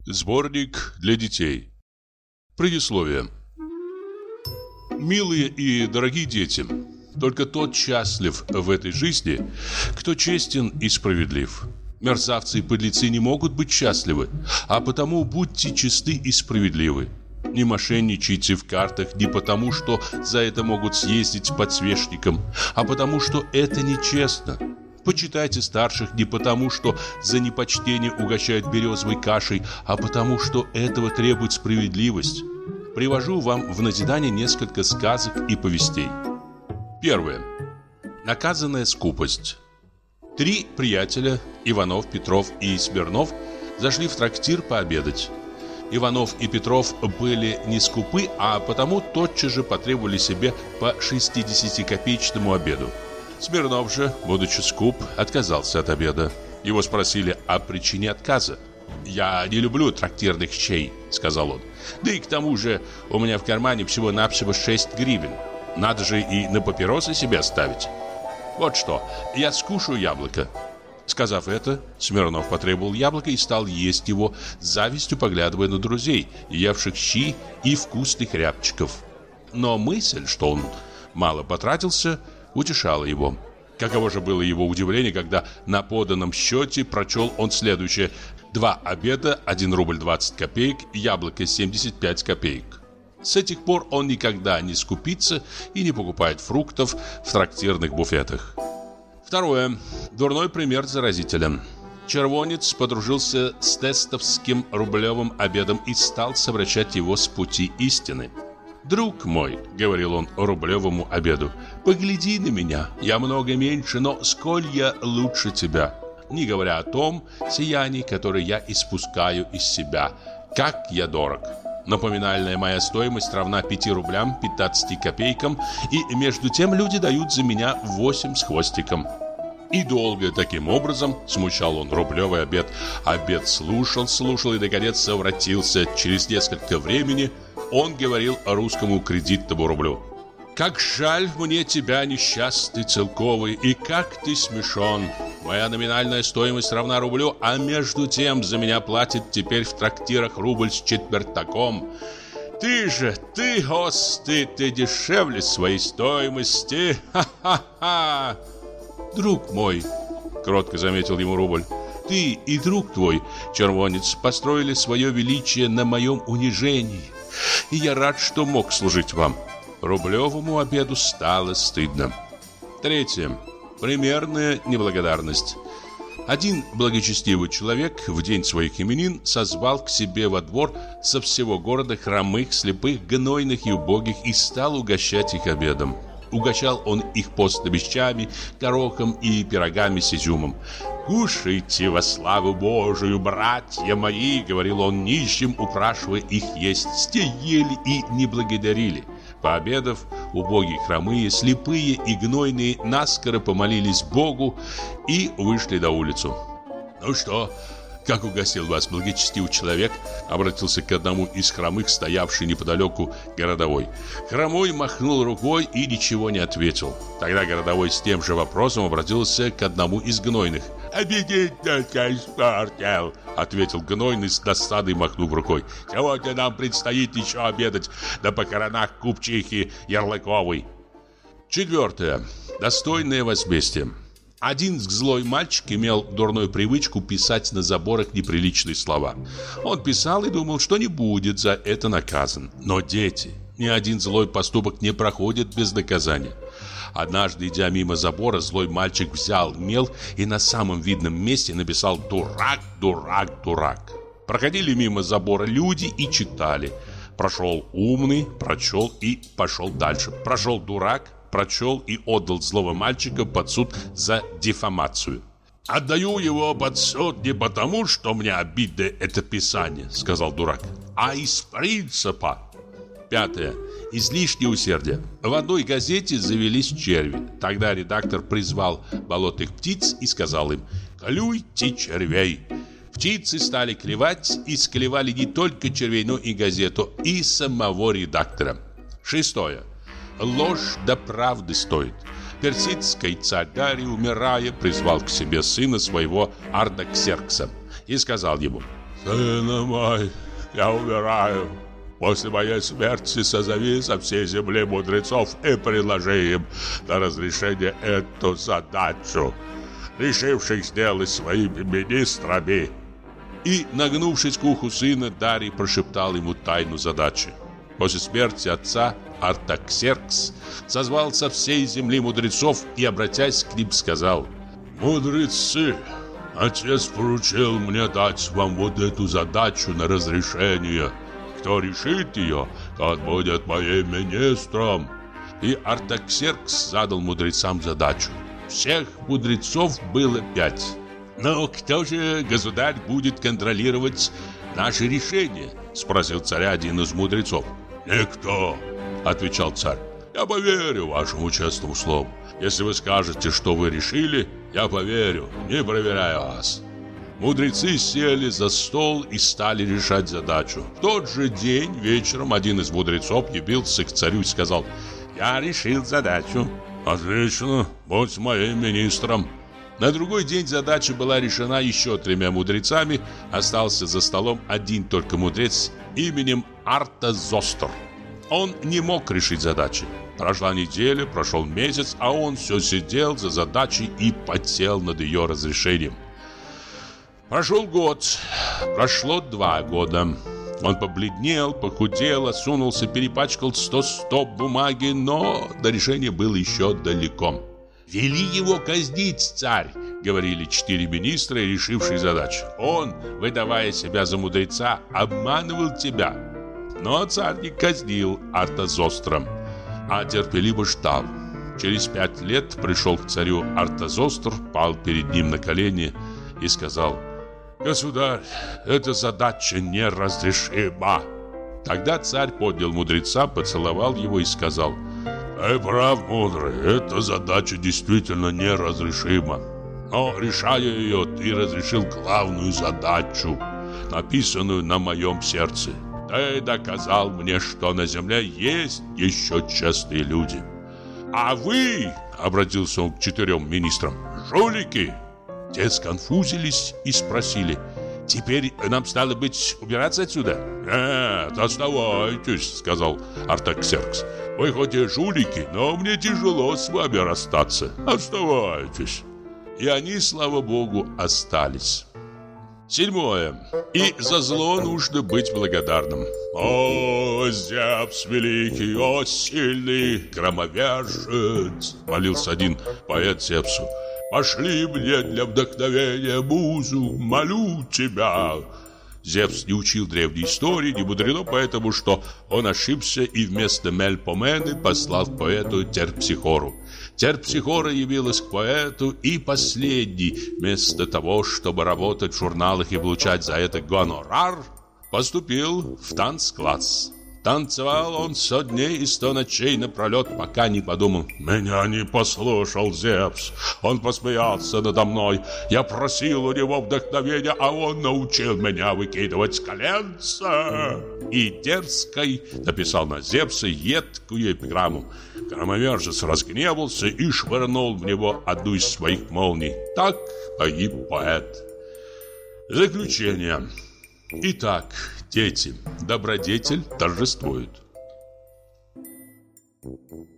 Сборник для детей. Предисловие. Милые и дорогие дети, только тот счастлив в этой жизни, кто честен и справедлив. Мерзавцы и подлецы не могут быть счастливы, а потому будьте честны и справедливы. Не мошенничайте в картах не потому, что за это могут съездить подсвечником, а потому, что это нечестно. Почитайте старших не потому, что за непочтение угощают березовой кашей, а потому, что этого требует справедливость. Привожу вам в назидание несколько сказок и повестей. Первое. Наказанная скупость. 3 приятеля, Иванов, Петров и Смирнов, зашли в трактир пообедать. Иванов и Петров были не скупы, а потому тотчас же потребовали себе по 60-копеечному обеду. Смирнов же, будучи скуп, отказался от обеда. Его спросили о причине отказа. «Я не люблю трактирных щей», — сказал он. «Да и к тому же у меня в кармане всего-навсего 6 гривен. Надо же и на папиросы себе оставить. Вот что, я скушаю яблоко». Сказав это, Смирнов потребовал яблоко и стал есть его, с завистью поглядывая на друзей, евших щи и вкусных рябчиков. Но мысль, что он мало потратился, утешало его. Каково же было его удивление, когда на поданном счете прочел он следующее: 2 обеда, 1 рубль 20 копеек, яблоко 75 копеек. С этих пор он никогда не скупится и не покупает фруктов в трактирных буфетах. Второе. Дурной пример заразителен. Червонец подружился с тестовским рублевым обедом и стал совращать его с пути истины. «Друг мой», — говорил он рублевому обеду, — «погляди на меня, я много меньше, но сколь я лучше тебя, не говоря о том сиянии, которое я испускаю из себя, как я дорог. Напоминальная моя стоимость равна 5 рублям 15 копейкам, и между тем люди дают за меня 8 с хвостиком». И долго таким образом смущал он рублевый обед. Обед слушал и, наконец, совратился. Через несколько времени он говорил русскому кредитному рублю: «Как жаль мне тебя, несчастный целковый, и как ты смешон. Моя номинальная стоимость равна рублю, а между тем за меня платит теперь в трактирах рубль с четвертаком. Ты, ты дешевле своей стоимости, ха-ха-ха!» «Друг мой», — кротко заметил ему рубль, — «ты и друг твой, червонец, построили свое величие на моем унижении, и я рад, что мог служить вам». Рублевому обеду стало стыдно. Третье. Примерная неблагодарность. Один благочестивый человек в день своих именин созвал к себе во двор со всего города хромых, слепых, гнойных и убогих и стал угощать их обедом. Угощал он их постными щами, горохом и пирогами с изюмом. «Кушайте во славу Божию, братья мои!» — говорил он нищим, упрашивая их есть. Те ели и не благодарили. Пообедав, убогие, хромые, слепые и гнойные наскоро помолились Богу и вышли на улицу. «Ну что, как угостил вас благочестивый человек?» — обратился к одному из хромых, стоявший неподалеку городовой. Хромой махнул рукой и ничего не ответил. Тогда городовой с тем же вопросом обратился к одному из гнойных. «Обидеть только испортил», — ответил гнойный с досадой, махнув рукой. «Сегодня нам предстоит еще обедать на похоронах купчихи Ярлыковой». Четвертое. Достойное возмездие. Один злой мальчик имел дурную привычку писать на заборах неприличные слова. Он писал и думал, что не будет за это наказан. Но дети, ни один злой поступок не проходит без наказания. Однажды, идя мимо забора, злой мальчик взял мел и на самом видном месте написал «Дурак, дурак, дурак». Проходили мимо забора люди и читали. Прошел умный, прочел и пошел дальше. Прошел дурак, прочел и отдал злого мальчика под суд за дефамацию. «Отдаю его под суд не потому, что мне обидно это писание, — сказал дурак, — а из принципа». Пятое. Излишнее усердие. В одной газете завелись черви. Тогда редактор призвал болотных птиц и сказал им: «Клюйте червей». Птицы стали клевать и склевали не только червей, но и газету, и самого редактора. Шестое. Ложь до правды стоит. Персидский царь Дарий, умирая, призвал к себе сына своего Артаксеркса и сказал ему: Сына мой, я умираю. После моей смерти созови со всей земли мудрецов и предложи им на разрешение эту задачу, решивших сделать своими министрами». И, нагнувшись к уху сына, Дарий прошептал ему тайну задачи. После смерти отца Артаксеркс созвал со всей земли мудрецов и, обратясь к ним, сказал: «Мудрецы, отец поручил мне дать вам вот эту задачу на разрешение. Кто решит ее, тот будет моим министром». И Артаксеркс задал мудрецам задачу. Всех мудрецов было 5. «Но кто же, государь, будет контролировать наши решения?» — спросил царя один из мудрецов. «Никто», — отвечал царь. «Я поверю вашему честному слову. Если вы скажете, что вы решили, я поверю, не проверяя вас». Мудрецы сели за стол и стали решать задачу. В тот же день вечером один из мудрецов явился к царю и сказал: «Я решил задачу». «Отлично, будь моим министром». На другой день задача была решена еще 3 мудрецами. Остался за столом один только мудрец именем Артазостр. Он не мог решить задачи. Прошла неделя, прошел месяц, а он все сидел за задачей и потел над ее разрешением. Прошел год, прошло 2 года. Он побледнел, похудел, осунулся, перепачкал 100 бумаги, но до решения было еще далеко. «Вели его казнить, царь!» — говорили 4 министра, решившие задачу. «Он, выдавая себя за мудреца, обманывал тебя». Но царь не казнил Артазостра, а терпеливо ждал. Через 5 лет пришел к царю Артазостр, пал перед ним на колени и сказал: «Государь, эта задача неразрешима». Тогда царь поднял мудреца, поцеловал его и сказал: «Ты прав, мудрый, эта задача действительно неразрешима. Но, решая ее, ты разрешил главную задачу, написанную на моем сердце. Ты доказал мне, что на земле есть еще честные люди. А вы, — обратился он к 4 министрам, — жулики». Те сконфузились и спросили: «Теперь нам, стало быть, убираться отсюда?» «Нет, оставайтесь», — сказал Артаксеркс. «Вы хоть и жулики, но мне тяжело с вами расстаться. Оставайтесь». И они, слава богу, остались. 7. И за зло нужно быть благодарным. «О, Зевс великий, о, сильный громовержец!» — молился один поэт Зевсу. «Пошли мне для вдохновения музу, молю тебя». Зевс не учил древней истории, не мудрено поэтому, что он ошибся и вместо Мельпомены послал к поэту Терпсихору. Терпсихора явилась к поэту, и последний, вместо того, чтобы работать в журналах и получать за это гонорар, поступил в танцкласс. Танцевал он 100 дней и 100 ночей напролет, пока не подумал: «Меня не послушал Зевс, он посмеялся надо мной. Я просил у него вдохновения, а он научил меня выкидывать с коленца». И дерзкой написал на Зевса едкую эпиграмму. Громовержец разгневался и швырнул в него одну из своих молний. Так погиб поэт. Заключение. Итак, дети, добродетель торжествует.